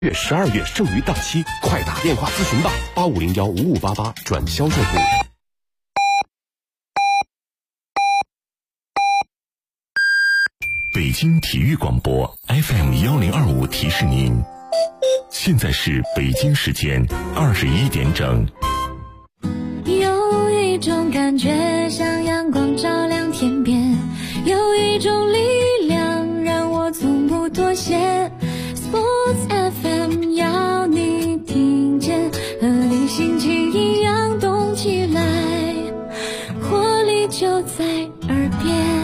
月、12月剩余档期，快打电话咨询吧，85015588转销售部。 北京体育广播 FM1025提示您，现在是北京时间21点整。 有一种感觉像阳光照亮天边，有一种力量让我从不妥协。 Sports FM 要你听见，和你心情一样动起来，活力就在耳边。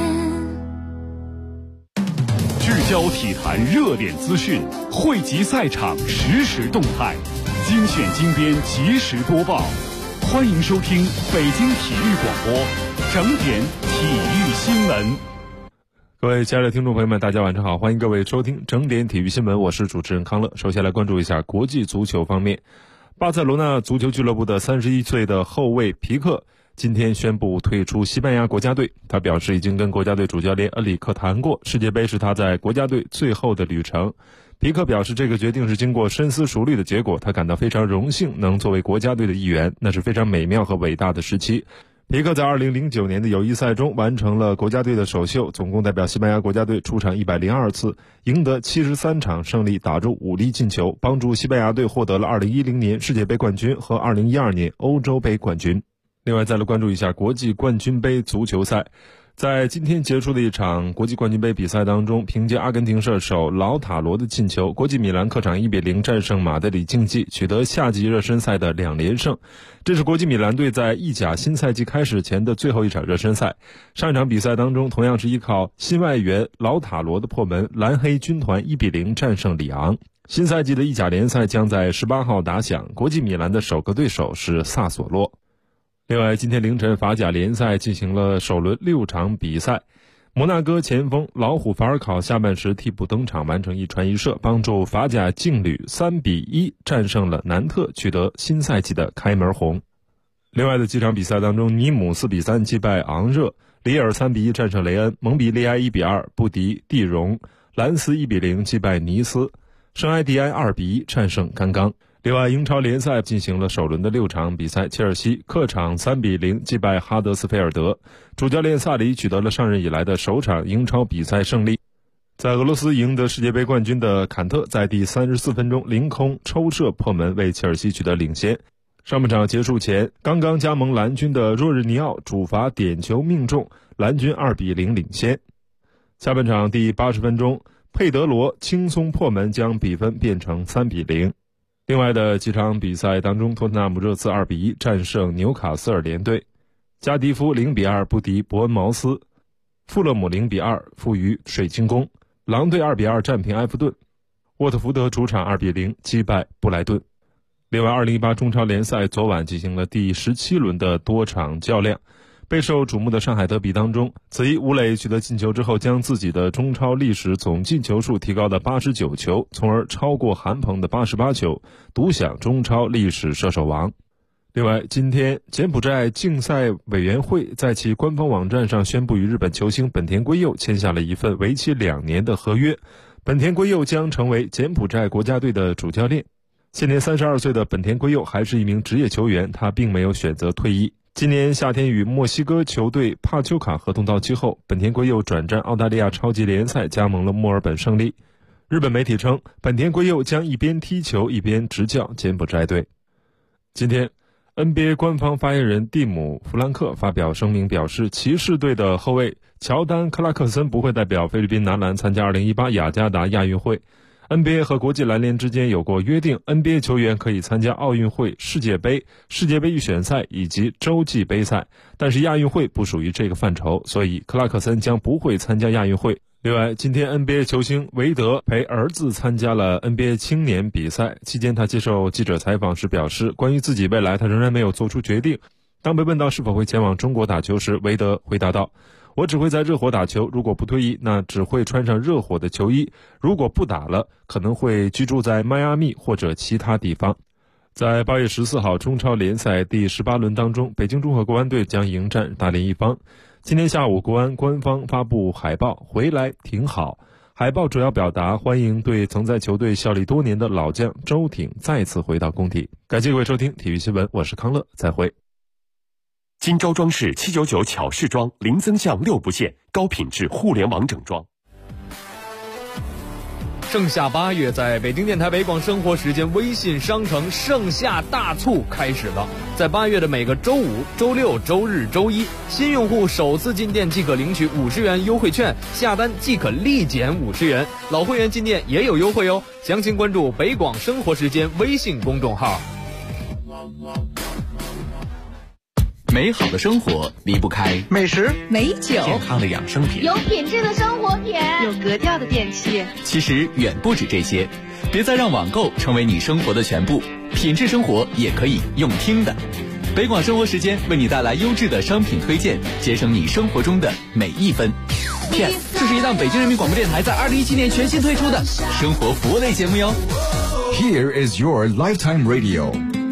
聚焦体坛热点资讯，汇集赛场实时动态，精选精编及时播报。欢迎收听北京体育广播整点体育新闻。 各位亲爱的听众朋友们，大家晚上好，欢迎各位收听整点体育新闻，我是主持人康乐。首先来关注一下国际足球方面，巴塞罗那足球俱乐部的31岁的后卫皮克今天宣布退出西班牙国家队。他表示已经跟国家队主教练恩里克谈过，世界杯是他在国家队最后的旅程。皮克表示这个决定是经过深思熟虑的结果，他感到非常荣幸能作为国家队的一员，那是非常美妙和伟大的时期。皮克在2009年的友谊赛中完成了国家队的首秀，总共代表西班牙国家队出场102次，赢得73场胜利，打入5粒进球，帮助西班牙队获得了2010年世界杯冠军和2012年欧洲杯冠军。另外再来关注一下国际冠军杯足球赛，在今天结束的一场国际冠军杯比赛当中，凭借阿根廷射手劳塔罗的进球，国际米兰客场1-0战胜马德里竞技，取得夏季热身赛的2连胜。这是国际米兰队在意甲新赛季开始前的最后一场热身赛。上一场比赛当中，同样是依靠新外援劳塔罗的破门，蓝黑军团1-0战胜里昂。新赛季的意甲联赛将在18号打响，国际米兰的首个对手是萨索洛。另外，今天凌晨法甲联赛进行了首轮6场比赛，摩纳哥前锋老虎法尔考下半时替补登场，完成一传一射，帮助法甲劲旅3-1战胜了南特，取得新赛季的开门红。另外的几场比赛当中，尼姆4-3击败昂热，里尔3-1战胜雷恩，蒙彼利埃1-2不敌蒂荣，兰斯1-0击败尼斯，圣埃蒂安2-1战胜甘刚。另外，英超联赛进行了首轮的6场比赛，切尔西客场3-0击败哈德斯菲尔德，主教练萨里取得了上任以来的首场英超比赛胜利。在俄罗斯赢得世界杯冠军的坎特在第34分钟凌空抽射破门，为切尔西取得领先。上半场结束前，刚刚加盟蓝军的若日尼奥主罚点球命中，蓝军2-0领先。下半场第80分钟，佩德罗轻松破门，将比分变成3-0。另外的几场比赛当中，托特纳姆热刺2-1战胜纽卡斯尔联队，加迪夫0-2不敌伯恩茅斯，富勒姆0-2负于水晶宫，狼队2-2战平埃弗顿，沃特福德主场2-0击败布莱顿。另外2018中超联赛昨晚进行了第17轮的多场较量，备受瞩目的上海德比当中，此役吴磊取得进球之后，将自己的中超历史总进球数提高到89球，从而超过韩鹏的88球，独享中超历史射手王。另外，今天柬埔寨竞赛委员会在其官方网站上宣布，与日本球星本田圭佑签下了一份为期2年的合约，本田圭佑将成为柬埔寨国家队的主教练。现年32岁的本田圭佑还是一名职业球员，他并没有选择退役。今年夏天与墨西哥球队帕丘卡合同到期后，本田圭佑转战澳大利亚超级联赛，加盟了墨尔本胜利。日本媒体称，本田圭佑将一边踢球一边执教柬埔寨队。今天 NBA 官方发言人蒂姆·弗兰克发表声明，表示骑士队的后卫乔丹·克拉克森不会代表菲律宾男篮参加2018雅加达亚运会。NBA 和国际篮联之间有过约定， NBA 球员可以参加奥运会、世界杯预选赛以及洲际杯赛，但是亚运会不属于这个范畴，所以克拉克森将不会参加亚运会。另外，今天 NBA 球星韦德陪儿子参加了 NBA 青年比赛，期间他接受记者采访时表示，关于自己未来他仍然没有做出决定。当被问到是否会前往中国打球时，韦德回答道，我只会在热火打球，如果不退役，那只会穿上热火的球衣，如果不打了，可能会居住在迈阿密或者其他地方。在8月14号中超联赛第18轮当中，北京中赫国安队将迎战大连一方。今天下午，国安官方发布海报，回来挺好。 海报主要表达欢迎对曾在球队效力多年的老将周挺再次回到工体。感谢各位收听体育新闻，我是康乐，再会。 金招装饰799巧饰装，零增项6不限，高品质互联网整装。 盛夏8月，在北京电台北广生活时间微信商城盛夏大促开始了。在8月的每个周五、周六、周日、周一，新用户首次进店即可领取50元优惠券，下单即可立减50元。老会员进店也有优惠哦。详情关注北广生活时间微信公众号。 美好的生活离不开美食、 美酒、 健康的养生品、 有品质的生活品、 有格调的电器。 其实远不止这些，别再让网购成为你生活的全部，品质生活也可以用听的。北广生活时间为你带来优质的商品推荐，节省你生活中的每一分。这是一档北京人民广播电台在2017年全新推出的生活服务类节目哟。 Here is your lifetime radio。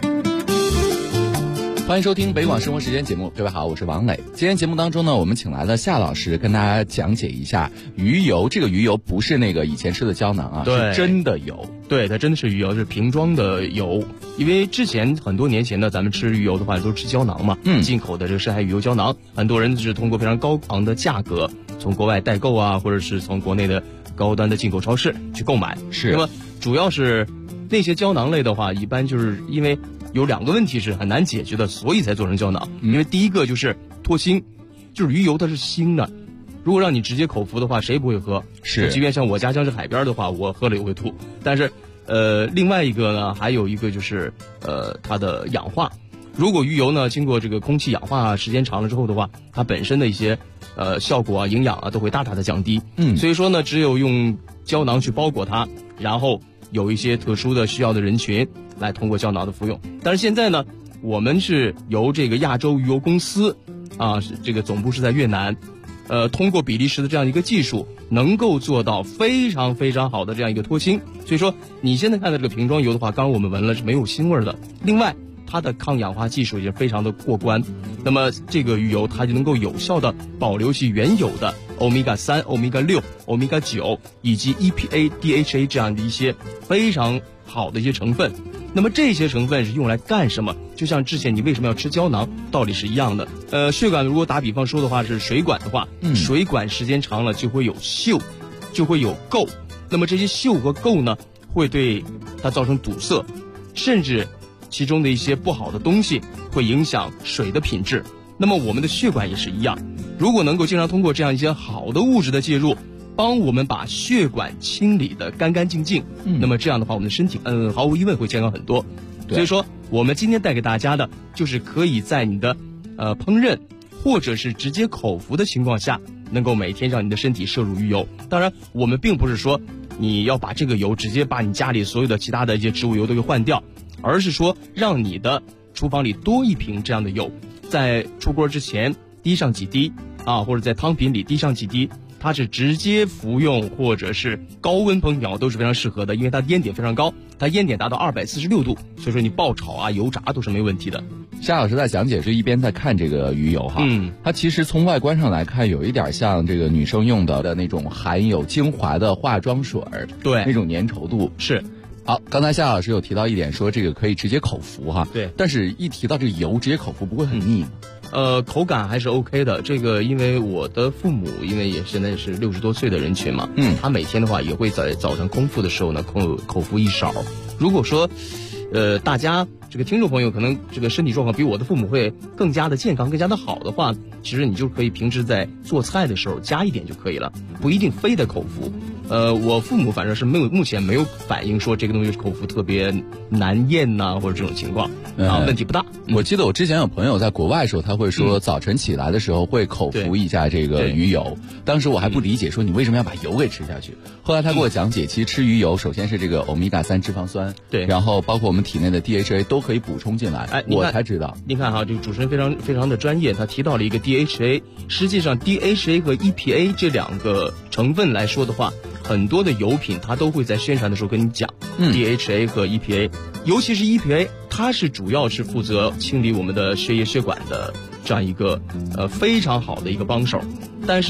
欢迎收听北广生活时间节目，各位好，我是王磊。今天节目当中呢，我们请来了夏老师跟大家讲解一下鱼油。这个鱼油不是那个以前吃的胶囊啊， 对， 是真的油。 对，它真的是鱼油，是瓶装的油。因为之前很多年前呢，咱们吃鱼油的话都是吃胶囊嘛，进口的这个深海鱼油胶囊，很多人是通过非常高昂的价格从国外代购啊，或者是从国内的高端的进口超市去购买。 是， 那么主要是那些胶囊类的话，一般就是因为有2个问题是很难解决的，所以才做成胶囊。因为第一个就是脱腥，就是鱼油它是腥的，如果让你直接口服的话，谁不会喝？ 是， 即便像我家乡是海边的话，我喝了也会吐。但是，另外一个呢，还有一个就是它的氧化。如果鱼油呢经过这个空气氧化时间长了之后的话，它本身的一些效果啊、营养啊都会大大的降低。所以说呢，只有用胶囊去包裹它，然后有一些特殊的需要的人群来通过胶囊的服用。但是现在呢，我们是由这个亚洲鱼油公司啊，这个总部是在越南，通过比利时的这样一个技术，能够做到非常非常好的这样一个脱腥。所以说你现在看的这个瓶装油的话，刚刚我们闻了是没有腥味的。另外它的抗氧化技术也非常的过关，那么这个鱼油它就能够有效的保留其原有的欧米伽3、欧米伽6、欧米伽9以及 EPA、DHA 这样的一些非常好的一些成分。那么这些成分是用来干什么？就像之前你为什么要吃胶囊道理是一样的。血管如果打比方说的话是水管的话，水管时间长了就会有锈，就会有垢。那么这些锈和垢呢，会对它造成堵塞，甚至其中的一些不好的东西会影响水的品质。那么我们的血管也是一样，如果能够经常通过这样一些好的物质的介入，帮我们把血管清理得干干净净，那么这样的话我们的身体毫无疑问会健康很多。所以说我们今天带给大家的就是可以在你的烹饪或者是直接口服的情况下，能够每天让你的身体摄入鱼油。当然我们并不是说你要把这个油直接把你家里所有的其他的一些植物油都给换掉，而是说让你的厨房里多一瓶这样的油，在出锅之前滴上几滴啊，或者在汤品里滴上几滴，它是直接服用或者是高温烹调都是非常适合的，因为它烟点非常高，它烟点达到246度，所以说你爆炒啊、油炸都是没问题的。 夏老师在讲解是一边在看这个鱼油哈，它其实从外观上来看有一点像这个女生用的那种含有精华的化妆水， 对， 那种粘稠度是。 好，刚才夏老师有提到一点，说这个可以直接口服哈， 对， 但是一提到这个油直接口服不会很腻吗？ 口感还是 OK 的。这个因为我的父母因为也现在是60多岁的人群嘛，他每天的话也会在早上空腹的时候呢口服一勺。如果说大家这个听众朋友可能这个身体状况比我的父母会更加的健康更加的好的话，其实你就可以平时在做菜的时候加一点就可以了，不一定非得口服。我父母反正是目前没有反映说这个东西口服特别难咽呐，或者这种情况问题不大。 我记得我之前有朋友在国外的时候，他会说早晨起来的时候会口服一下这个鱼油，当时我还不理解说你为什么要把油给吃下去，后来他给我讲解，其实吃鱼油首先是这个欧米伽3脂肪酸， 对， 然后包括我们体内的 DHA 都可以补充进来，我才知道。 你看哈，这个主持人非常的专业，他提到了一个 DHA， 实际上 DHA 和 EPA 这2个成分来说的话，很多的油品它都会在宣传的时候跟你讲DHA 和 EPA， 尤其是 EPA， 它是主要是负责清理我们的血液血管的这样一个非常好的一个帮手。但是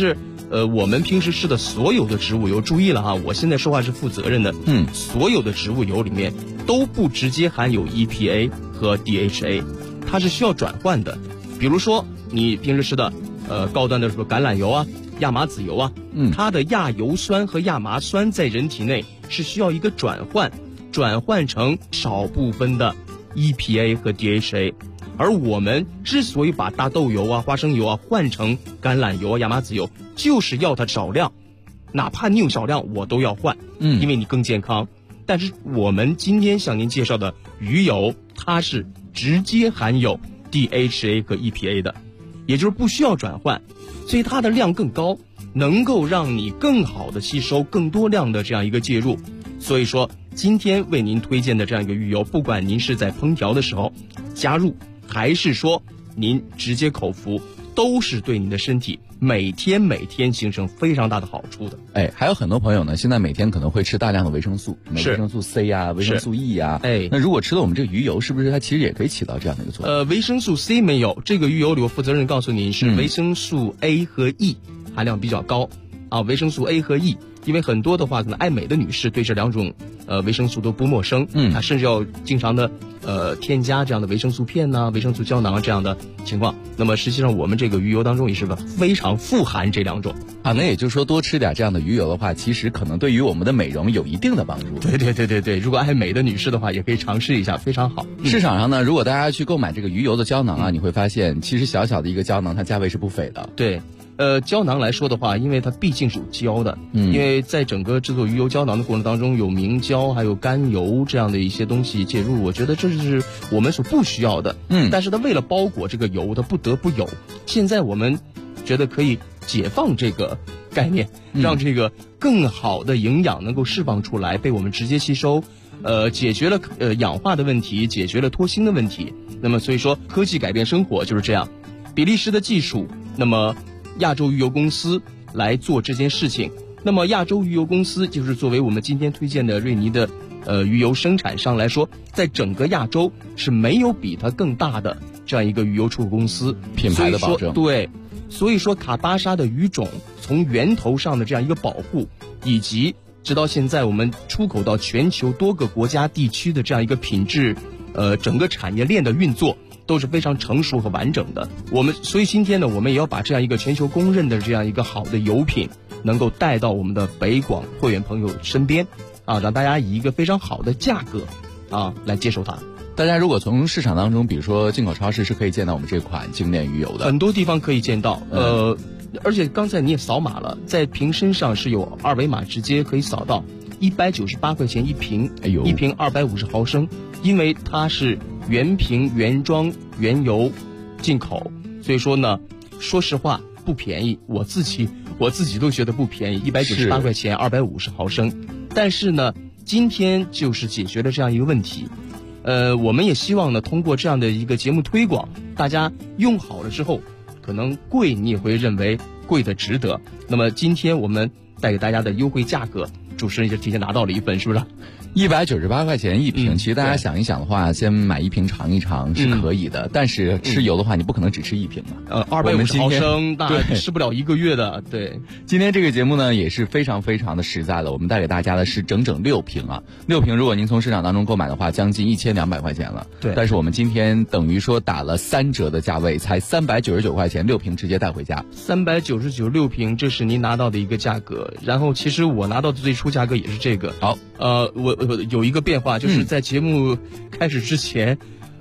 我们平时吃的所有的植物油，注意了哈，我现在说话是负责任的，所有的植物油里面都不直接含有 EPA 和 DHA， 它是需要转换的。比如说你平时吃的高端的什么橄榄油啊、亚麻籽油啊，它的亚油酸和亚麻酸在人体内是需要一个转换成少部分的 EPA 和 DHA。而我们之所以把大豆油啊、花生油啊换成橄榄油啊、亚麻籽油，就是要它少量，哪怕你有少量我都要换，因为你更健康。但是我们今天向您介绍的鱼油，它是直接含有 DHA 和 EPA 的，也就是不需要转换，所以它的量更高，能够让你更好的吸收更多量的这样一个介入。所以说今天为您推荐的这样一个鱼油，不管您是在烹调的时候加入，还是说您直接口服，都是对你的身体每天形成非常大的好处的。 还有很多朋友呢，现在每天可能会吃大量的维生素，维生素 C 啊，维生素 E 啊，那如果吃了我们这个鱼油，是不是它其实也可以起到这样的一个作用？ 维生素 C 没有，这个鱼油里我负责任告诉您是维生素 A 和 E 含量比较高啊，维生素 A 和 E。因为很多的话，可能爱美的女士对这两种维生素都不陌生，她甚至要经常的添加这样的维生素片呐、维生素胶囊这样的情况。那么实际上我们这个鱼油当中也是非常富含这两种啊。那也就是说，多吃点这样的鱼油的话，其实可能对于我们的美容有一定的帮助。 对，如果爱美的女士的话，也可以尝试一下，非常好。 市场上呢，如果大家去购买这个鱼油的胶囊啊，你会发现其实小小的一个胶囊，它价位是不菲的。 对。胶囊来说的话，因为它毕竟是有胶的，因为在整个制作鱼油胶囊的过程当中，有明胶还有甘油这样的一些东西介入，我觉得这是我们所不需要的。但是它为了包裹这个油，它不得不有。现在我们觉得可以解放这个概念，让这个更好的营养能够释放出来，被我们直接吸收，解决了氧化的问题，解决了脱氢的问题。那么所以说，科技改变生活就是这样。比利时的技术，那么亚洲鱼油公司来做这件事情。那么亚洲鱼油公司就是作为我们今天推荐的瑞尼的鱼油生产商来说，在整个亚洲是没有比它更大的这样一个鱼油出口公司， 品牌的保证。 对，所以说卡巴沙的鱼种从源头上的这样一个保护，以及直到现在我们出口到全球多个国家地区的这样一个品质整个产业链的运作都是非常成熟和完整的。所以今天呢，我们也要把这样一个全球公认的这样一个好的油品，能够带到我们的北广会员朋友身边啊，让大家以一个非常好的价格啊来接受它。 大家如果从市场当中，比如说进口超市是可以见到我们这款精炼鱼油的， 很多地方可以见到。而且刚才你也扫码了，在瓶身上是有二维码直接可以扫到，198块钱一瓶，一瓶250毫升，因为它是原瓶原装原油进口，所以说呢，说实话不便宜，我自己都觉得不便宜，198块钱250毫升。但是呢，今天就是解决了这样一个问题。我们也希望呢，通过这样的一个节目推广，大家用好了之后，可能贵你也会认为贵的值得。那么今天我们带给大家的优惠价格，主持人就提前拿到了一份，是不是 ？198块钱一瓶，其实大家想一想的话，先买一瓶尝一尝是可以的。但是吃油的话，你不可能只吃一瓶嘛。 250毫升，那吃不了1个月的。对， 今天这个节目呢也是非常非常的实在了，我们带给大家的是整整6瓶啊，6瓶如果您从市场当中购买的话，将近1200块钱了。 对， 但是我们今天等于说打了3折的价位，才399块钱，6瓶直接带回家。 399 6瓶，这是您拿到的一个价格。然后其实我拿到的最初价格也是这个。 好， 我有一个变化，就是在节目开始之前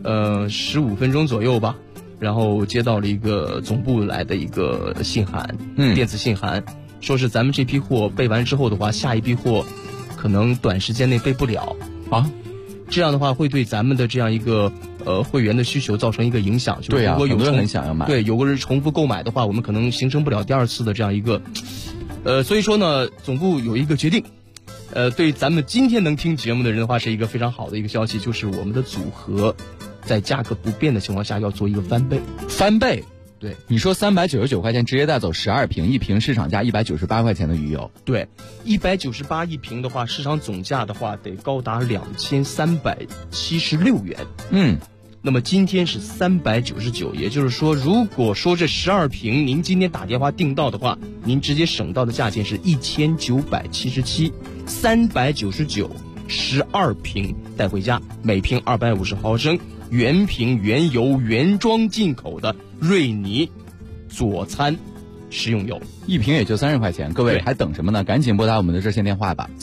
，15分钟左右吧，然后接到了一个总部来的一个信函，电子信函，说是咱们这批货备完之后的话，下一批货可能短时间内备不了啊。这样的话会对咱们的这样一个会员的需求造成一个影响。 对啊， 如果有很多人很想要买。 对，有个人重复购买的话，我们可能形成不了第2次的这样一个，所以说呢，总部有一个决定。对咱们今天能听节目的人的话，是一个非常好的一个消息，就是我们的组合在价格不变的情况下要做一个翻倍。 翻倍？ 对， 你说399块钱直接带走12瓶，一瓶市场价198块钱的鱼油。 对，198一瓶的话，市场总价的话得高达2376元。 那么今天是399，也就是说，如果说这12瓶您今天打电话订到的话，您直接省到的价钱是1977，399，12瓶带回家，每瓶250毫升，原瓶原油原装进口的瑞尼佐餐食用油， 一瓶也就30块钱，各位还等什么呢？赶紧拨打我们的热线电话吧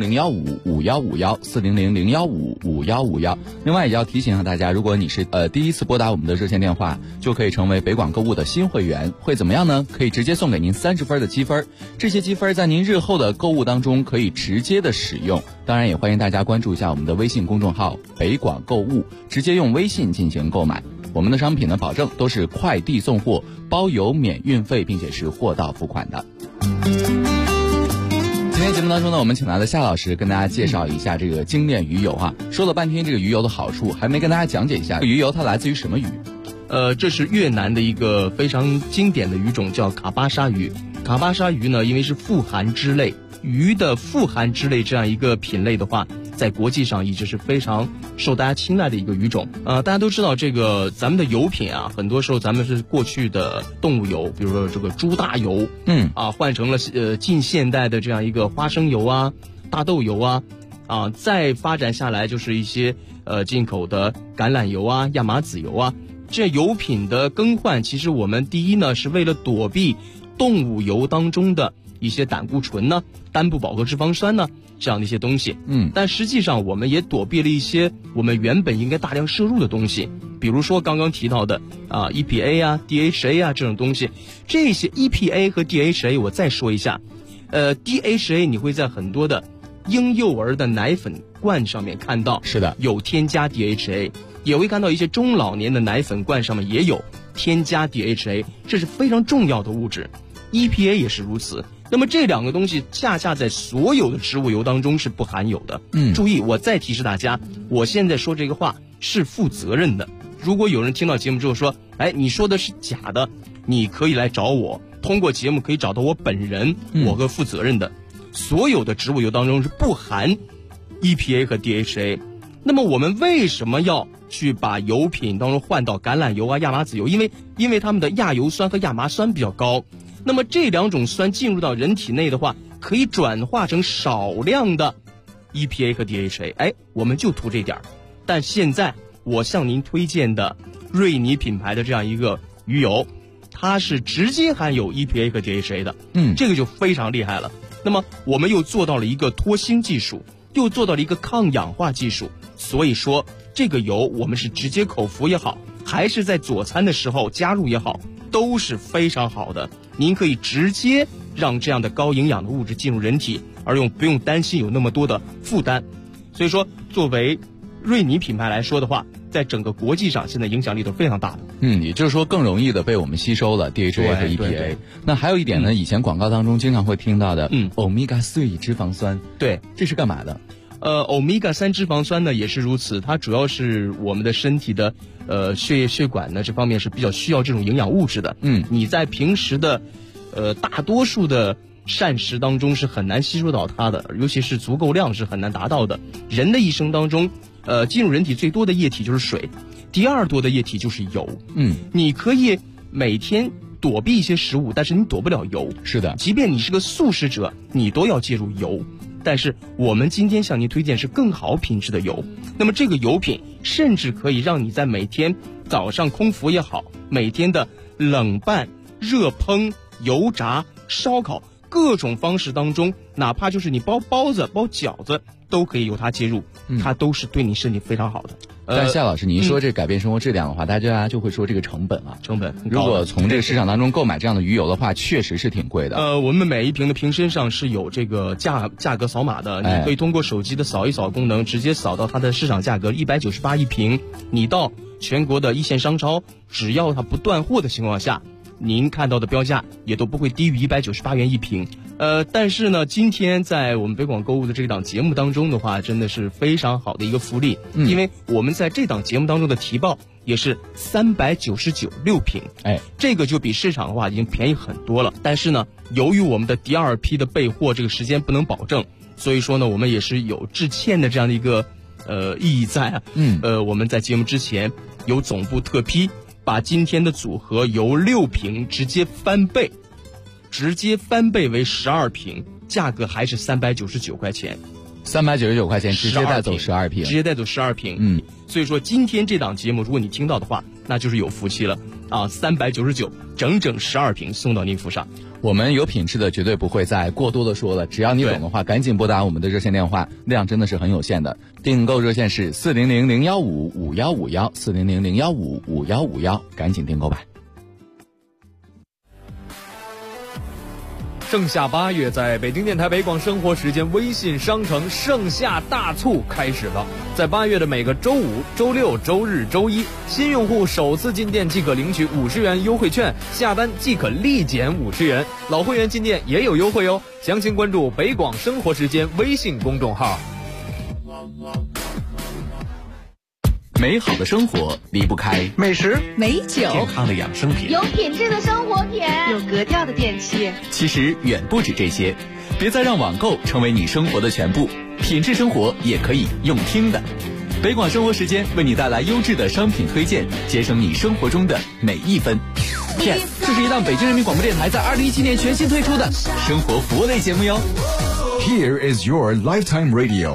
，400-015-5151，400-015-5151。另外也要提醒一下大家，如果你是第一次拨打我们的热线电话，就可以成为北广购物的新会员，会怎么样呢？可以直接送给您30分的积分，这些积分在您日后的购物当中可以直接的使用。当然也欢迎大家关注一下我们的微信公众号北广购物，直接用微信进行购买。我们的商品呢，保证都是快递送货，包邮免运费，并且是货到付款的。今天节目当中呢，我们请来了夏老师跟大家介绍一下这个精炼鱼油啊。说了半天这个鱼油的好处，还没跟大家讲解一下鱼油它来自于什么鱼？ 这是越南的一个非常经典的鱼种，叫卡巴沙鱼。卡巴沙鱼呢，因为是富含脂类，鱼的富含脂类这样一个品类的话，在国际上一直是非常受大家青睐的一个鱼种。大家都知道这个咱们的油品啊，很多时候咱们是过去的动物油，比如说这个猪大油，换成了近现代的这样一个花生油啊、大豆油啊，再发展下来就是一些进口的橄榄油啊、亚麻籽油啊。这油品的更换，其实我们第一呢是为了躲避动物油当中的一些胆固醇呢、单不饱和脂肪酸呢这样的一些东西，但实际上我们也躲避了一些我们原本应该大量摄入的东西，比如说刚刚提到的EPA 啊、DHA 啊这种东西。这些 EPA 和 DHA 我再说一下，DHA 你会在很多的婴幼儿的奶粉罐上面看到， 是的， 有添加 DHA， 也会看到一些中老年的奶粉罐上面也有添加 DHA， 这是非常重要的物质。EPA 也是如此。那么这两个东西恰恰在所有的植物油当中是不含有的。注意，我再提示大家，我现在说这个话是负责任的。如果有人听到节目之后说，你说的是假的，你可以来找我，通过节目可以找到我本人，我会负责任的。所有的植物油当中是不含 EPA 和 DHA。那么我们为什么要去把油品当中换到橄榄油啊、亚麻籽油？因为它们的亚油酸和亚麻酸比较高。那么这两种酸进入到人体内的话，可以转化成少量的 EPA 和 DHA， 我们就图这点。但现在我向您推荐的瑞尼品牌的这样一个鱼油，它是直接含有 EPA 和 DHA 的，这个就非常厉害了。那么我们又做到了一个脱氢技术，又做到了一个抗氧化技术，所以说这个油我们是直接口服也好，还是在佐餐的时候加入也好，都是非常好的。您可以直接让这样的高营养的物质进入人体，而不用担心有那么多的负担。所以说作为瑞尼品牌来说的话，在整个国际上现在影响力都非常大的。 也就是说更容易的被我们吸收了 DHA 和 EPA。那还有一点呢，以前广告当中经常会听到的Omega 3脂肪酸， 对， 这是干嘛的 ？Omega 3脂肪酸呢也是如此，它主要是我们的身体的血液血管呢这方面是比较需要这种营养物质的。你在平时的大多数的膳食当中是很难吸收到它的，尤其是足够量是很难达到的。人的一生当中进入人体最多的液体就是水，第二多的液体就是油。你可以每天躲避一些食物，但是你躲不了油。 是的， 即便你是个素食者，你都要介入油。但是我们今天向您推荐是更好品质的油。那么这个油品甚至可以让你在每天早上空腹也好，每天的冷拌、热烹、油炸、烧烤各种方式当中，哪怕就是你包包子、包饺子，都可以由它介入，它都是对你身体非常好的。 但夏老师，您说这改变生活质量的话，大家就会说这个成本啊， 成本如果从这个市场当中购买这样的鱼油的话，确实是挺贵的。 我们每一瓶的瓶身上是有这个价格扫码的，你可以通过手机的扫一扫功能，直接扫到它的市场价格198一瓶。你到全国的一线商超，只要它不断货的情况下，您看到的标价也都不会低于198元一瓶。但是呢，今天在我们北广购物的这档节目当中的话，真的是非常好的一个福利，因为我们在这档节目当中的提报也是399.6瓶，这个就比市场的话已经便宜很多了。但是呢，由于我们的第二批的备货这个时间不能保证，所以说呢，我们也是有致歉的这样的一个意义在啊。我们在节目之前有总部特批，把今天的组合由6瓶直接翻倍为12瓶，价格还是399块钱。 399块钱直接带走12瓶， 直接带走12瓶。所以说今天这档节目，如果你听到的话，那就是有福气了啊！399，整整12瓶送到您府上。 我们有品质的绝对不会再过多的说了，只要你懂的话，赶紧拨打我们的热线电话，量真的是很有限的。订购热线是400-015-5151，400-015-5151，赶紧订购吧。 盛夏8月，在北京电台北广生活时间微信商城盛夏大促开始了。在8月的每个周5、周6、周日、周一，新用户首次进店即可领取50元优惠券，下单即可立减50元。老会员进店也有优惠哦，详情关注北广生活时间微信公众号。 美好的生活离不开美食、 美酒、 健康的养生品、 有品质的生活品、 有格调的电器。 其实远不止这些，别再让网购成为你生活的全部，品质生活也可以用听的。北广生活时间为你带来优质的商品推荐，节省你生活中的每一分。Yes， 这是一档北京人民广播电台在2017年全新推出的生活服务类节目哟。 Here is your lifetime radio。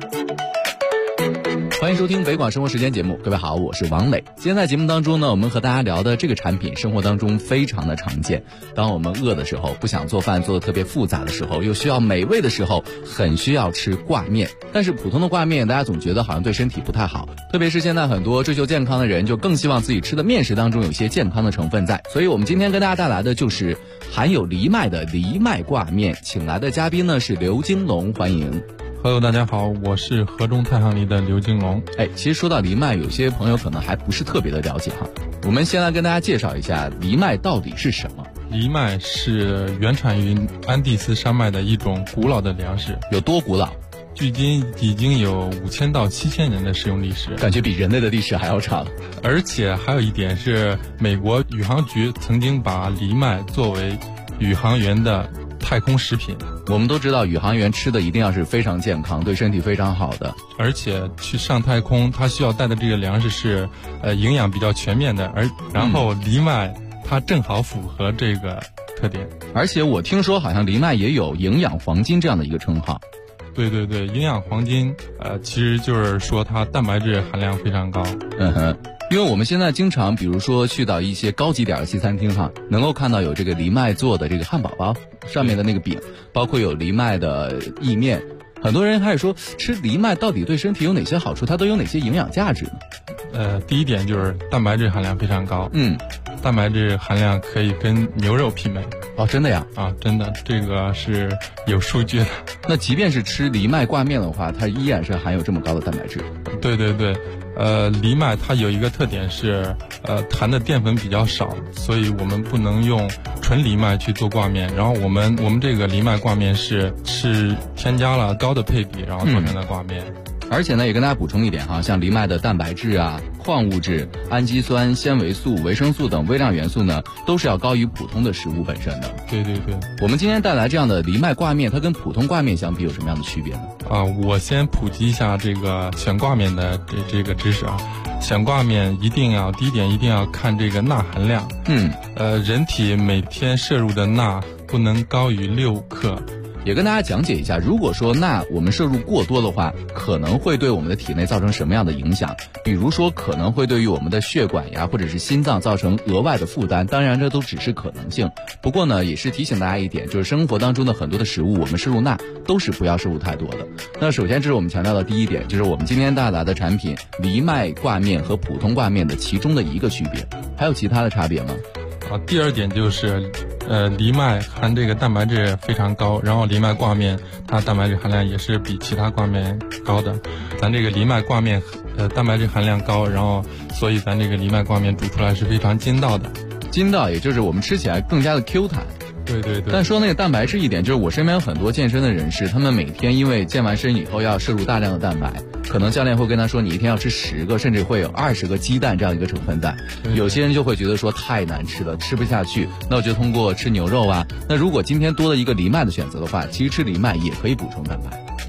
欢迎收听北广生活时间节目，各位好，我是王磊。今天在节目当中呢，我们和大家聊的这个产品，生活当中非常的常见。当我们饿的时候，不想做饭做的特别复杂的时候，又需要美味的时候，很需要吃挂面。但是普通的挂面，大家总觉得好像对身体不太好，特别是现在很多追求健康的人，就更希望自己吃的面食当中有一些健康的成分在。所以我们今天跟大家带来的就是含有藜麦的藜麦挂面，请来的嘉宾呢是刘金龙，欢迎。 Hello， 大家好，我是河中太行梨的刘金龙。 其实说到藜麦，有些朋友可能还不是特别的了解哈。我们先来跟大家介绍一下藜麦到底是什么。 藜麦是原产于安第斯山脉的一种古老的粮食。 有多古老？ 距今已经有5000到7000年的使用历史， 感觉比人类的历史还要长。 而且还有一点是，美国宇航局曾经把藜麦作为宇航员的太空食品。 我们都知道宇航员吃的一定要是非常健康，对身体非常好的， 而且去上太空他需要带的这个粮食是营养比较全面的，然后藜麦它正好符合这个特点。 而且我听说好像藜麦也有营养黄金这样的一个称号。 对对对，营养黄金其实就是说它蛋白质含量非常高。 因为我们现在经常比如说去到一些高级点的西餐厅哈，能够看到有这个藜麦做的这个汉堡包，上面的那个饼，包括有藜麦的意面。很多人开始说吃藜麦到底对身体有哪些好处，它都有哪些营养价值呢？ 第一点就是蛋白质含量非常高。蛋白质含量可以跟牛肉媲美。 哦，真的呀？ 啊，真的，这个是有数据的。 那即便是吃藜麦挂面的话，它依然是含有这么高的蛋白质。 对对对，藜麦它有一个特点是，含的淀粉比较少，所以我们不能用纯藜麦去做挂面。然后我们这个藜麦挂面是添加了高的配比，然后做成的挂面。 而且呢，也跟大家补充一点哈，像藜麦的蛋白质啊、矿物质、氨基酸、纤维素、维生素等微量元素呢，都是要高于普通的食物本身的。 对对对。 我们今天带来这样的藜麦挂面，它跟普通挂面相比有什么样的区别呢？ 我先普及一下这个选挂面的这个知识啊。选挂面第一点一定要看这个钠含量。人体每天摄入的钠不能高于6克。 也跟大家讲解一下，如果说钠我们摄入过多的话，可能会对我们的体内造成什么样的影响？比如说可能会对于我们的血管呀或者是心脏造成额外的负担，当然这都只是可能性。不过呢，也是提醒大家一点，就是生活当中的很多的食物，我们摄入钠都是不要摄入太多的。那首先这是我们强调的第一点，就是我们今天带来的产品藜麦挂面和普通挂面的其中的一个区别。还有其他的差别吗？ 第二点就是藜麦含这个蛋白质非常高，然后藜麦挂面它蛋白质含量也是比其他挂面高的。咱这个藜麦挂面蛋白质含量高，然后所以咱这个藜麦挂面煮出来是非常筋道的。 筋道也就是我们吃起来更加的 Q 弹。 对对对。 但说那个蛋白质一点，就是我身边有很多健身的人士，他们每天因为健完身以后要摄入大量的蛋白，可能教练会跟他说你一天要吃10个甚至会有20个鸡蛋这样一个成分在。有些人就会觉得说太难吃了，吃不下去，那我就通过吃牛肉啊。那如果今天多了一个藜麦的选择的话，其实吃藜麦也可以补充蛋白。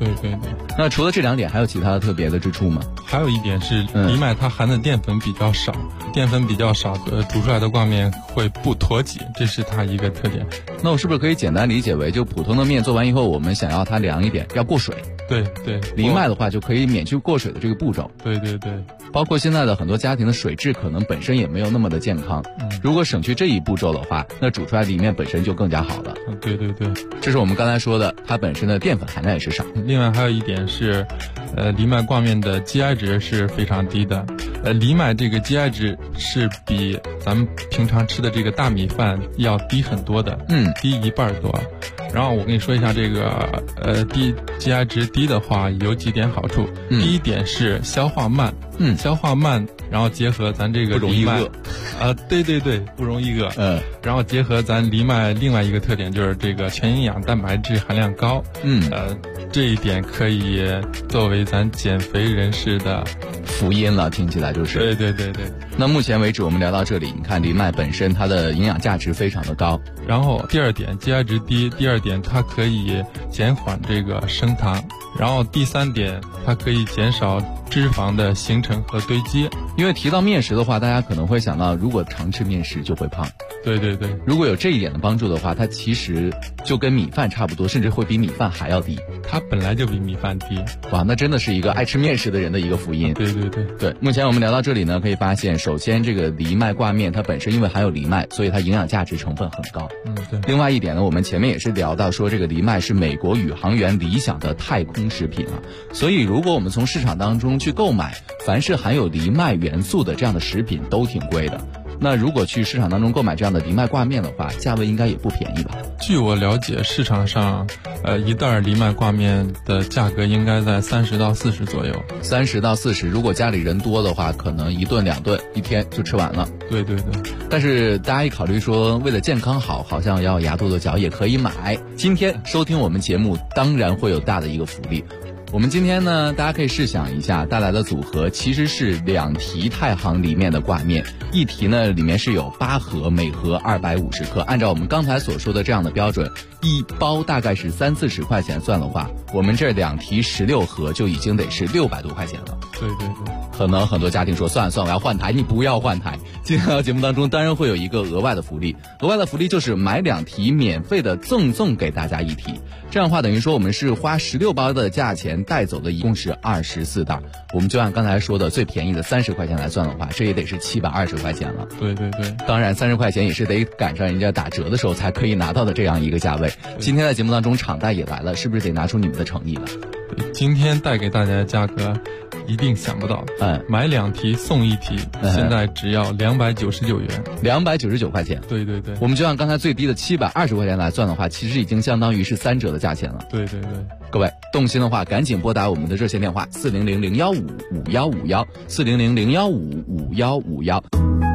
对对对。 那除了这2点，还有其他的特别的之处吗？ 还有一点是藜麦它含的淀粉比较少，煮出来的挂面会不脱脂，这是它一个特点。 那我是不是可以简单理解为，就普通的面做完以后，我们想要它凉一点，要过水？ 对对。 藜麦的话就可以免去过水的这个步骤。 对对对。 包括现在的很多家庭的水质可能本身也没有那么的健康，如果省去这一步骤的话，那煮出来的面本身就更加好了。 对对对。 这是我们刚才说的，它本身的淀粉含量也是少。 另外还有一点是，藜麦挂面的 GI 值是非常低的。藜麦这个 GI 值是比咱们平常吃的这个大米饭要低很多的，低1半多。然后我跟你说一下这个GI 值低的话有几点好处。第一点是消化慢，消化慢，然后结合咱这个藜麦，对对对，不容易饿。然后结合咱藜麦另外一个特点就是这个全营养蛋白质含量高。这一点可以作为咱减肥人士的福音了，听起来就是。 对对对对。 那目前为止我们聊到这里，你看藜麦本身它的营养价值非常的高。 然后第2点 GI 值低，第2点它可以减缓这个升糖，然后第3点它可以减少脂肪的形成和堆积。 因为提到面食的话，大家可能会想到，如果常吃面食就会胖。 对对对。 如果有这一点的帮助的话，它其实就跟米饭差不多，甚至会比米饭还要低。 它本来就比米饭低。 哇，那真的是一个爱吃面食的人的一个福音。 对对对对。目前我们聊到这里呢，可以发现，首先这个藜麦挂面它本身因为含有藜麦，所以它营养价值成分很高。 对。 另外一点呢，我们前面也是聊到说，这个藜麦是美国宇航员理想的太空食品啊。所以如果我们从市场当中去购买，凡是含有藜麦元素的这样的食品都挺贵的。那如果去市场当中购买这样的藜麦挂面的话，价位应该也不便宜吧？ 据我了解，市场上一袋藜麦挂面的价格应该在30到40左右。 30到40，如果家里人多的话，可能1顿2顿一天就吃完了。 对对对。 但是大家一考虑说，为了健康好，好像要牙跺跺脚也可以买。今天收听我们节目，当然会有大的一个福利。我们今天呢，大家可以试想一下，带来的组合其实是2提太行里面的挂面，1提呢里面是有8盒，每盒250克。按照我们刚才所说的这样的标准，一包大概是30-40块钱算的话，我们这2提16盒就已经得是600多块钱了。 对对对。 可能很多家庭说，算了，我要换台。你不要换台。今天的节目当中当然会有一个额外的福利，额外的福利就是买2提免费的赠给大家1提。这样的话等于说我们是花16包的价钱带走的一共是24袋，我们就按刚才说的最便宜的30块钱来算的话，这也得是720块钱了。 对对对。 当然30块钱也是得赶上人家打折的时候才可以拿到的这样一个价位。今天在节目当中场代也来了，是不是得拿出你们的诚意了？ 今天带给大家的价格一定想不到，买2提送1提，现在只要299元 ，299块钱。 对对对。 我们就按刚才最低的720块钱来算的话，其实已经相当于是3折的价钱了。 对对对。 各位动心的话，赶紧拨打我们的热线电话400-015-5151，400-015-5151。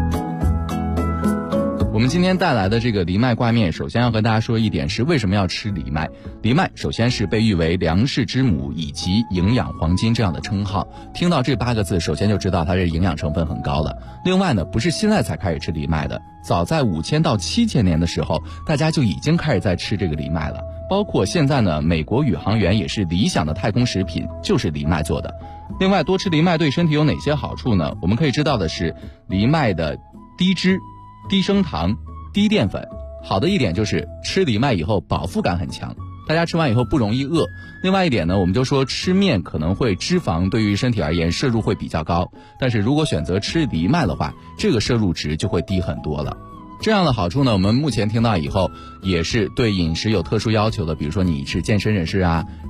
我们今天带来的这个藜麦挂面，首先要和大家说一点是为什么要吃藜麦。藜麦首先是被誉为粮食之母以及营养黄金这样的称号，听到这8个字首先就知道它这营养成分很高了。另外呢，不是现在才开始吃藜麦的，早在5000到7000年的时候，大家就已经开始在吃这个藜麦了。包括现在呢，美国宇航员也是理想的太空食品，就是藜麦做的。另外，多吃藜麦对身体有哪些好处呢？我们可以知道的是，藜麦的低脂、低升糖、低淀粉，好的一点就是吃藜麦以后饱腹感很强，大家吃完以后不容易饿。另外一点呢，我们就说吃面可能会脂肪对于身体而言摄入会比较高，但是如果选择吃藜麦的话，这个摄入值就会低很多了。这样的好处呢，我们目前听到以后也是对饮食有特殊要求的，比如说你是健身人士啊，